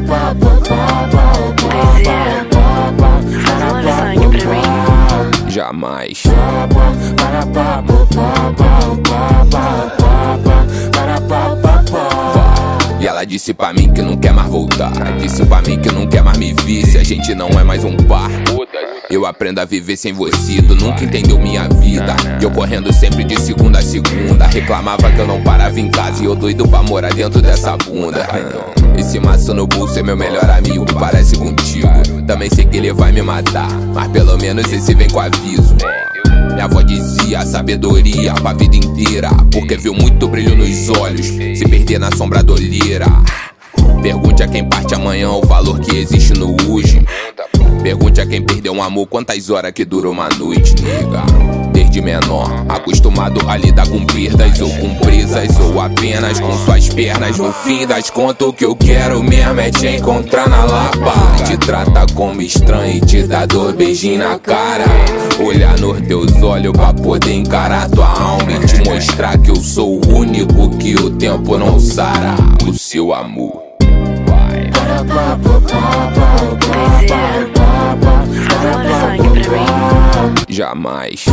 Jamais. E ela disse pra mim que não quer mais voltar. Disse pra mim que não quer mais me ver. Se a gente não é mais um par, eu aprendo a viver sem você. Tu nunca entendeu minha vida. Eu correndo sempre de segunda a segunda. Reclamava que eu não parava em casa e eu doido pra morar dentro dessa bunda. Esse maço no bolso é meu melhor amigo, parece contigo. Também sei que ele vai me matar, mas pelo menos esse vem com aviso. Minha avó dizia sabedoria pra vida inteira, porque viu muito brilho nos olhos se perder na sombra da olheira. Pergunte a quem parte amanhã o valor que existe no hoje. Pergunte a quem perdeu um amor quantas horas que dura uma noite, nega. Desde menor, acostumado a lidar com perdas ou com presas, ou apenas com suas pernas. No fim das contas o que eu quero mesmo é te encontrar na Lapa. Te trata como estranho e te dá dor, beijinho na cara. Olhar nos teus olhos pra poder encarar tua alma e te mostrar que eu sou o único que o tempo não sara. O seu amor. Jamais.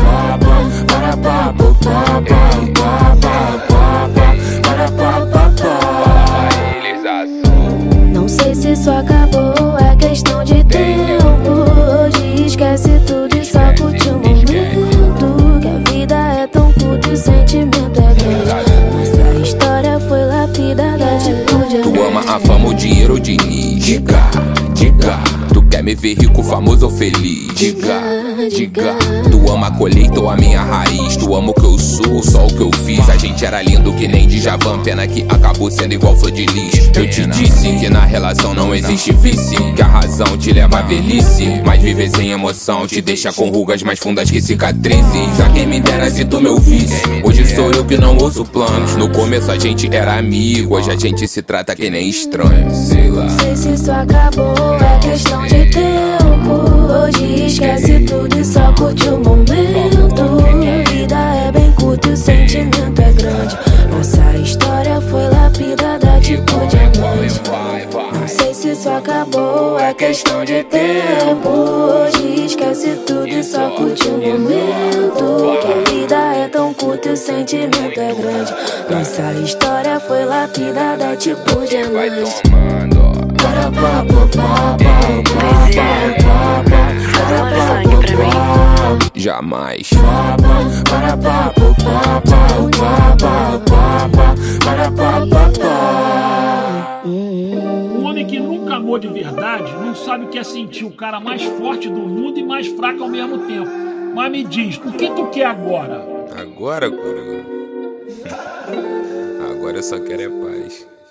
Não sei se isso acabou, é questão de tempo. Hoje esquece tudo e só curte o momento. Que a vida é tão curta e o sentimento é grande. Nossa história foi lapidada tipo de Tu ama a fama, o dinheiro ou o Diniz? Diga, diga. Tu quer me ver rico, famoso ou feliz? Diga, diga. Tu ama a colheita ou a minha raiz? Tu ama o que eu sou, só o que eu fiz. A gente era lindo que nem Djavan, pena que acabou sendo igual flor de lis. Eu te disse que na relação não existe vício, que a razão te leva à velhice, mas viver sem emoção te deixa com rugas mais fundas que cicatrizes. A quem me dera se tu me ouvisse. Hoje sou eu que não ouço planos. No começo a gente era amigo, hoje a gente se trata que nem estranho. Sei lá. Não sei se isso acabou, é questão de tempo. Hoje esquece tudo e só curte o momento. A vida é bem curta e o sentimento é grande. Nossa história foi lapidada tipo diamante. Não sei se isso acabou, é questão de tempo. Hoje esquece tudo e só curte o momento. Que a vida é tão curta e o sentimento é grande. Nossa história foi lapidada tipo diamante. Jamais. Um homem que nunca amou de verdade não sabe o que é sentir o cara mais forte do mundo e mais fraco ao mesmo tempo. Mas me diz, o que tu quer agora? Agora, Guru? Agora eu só quero é paz.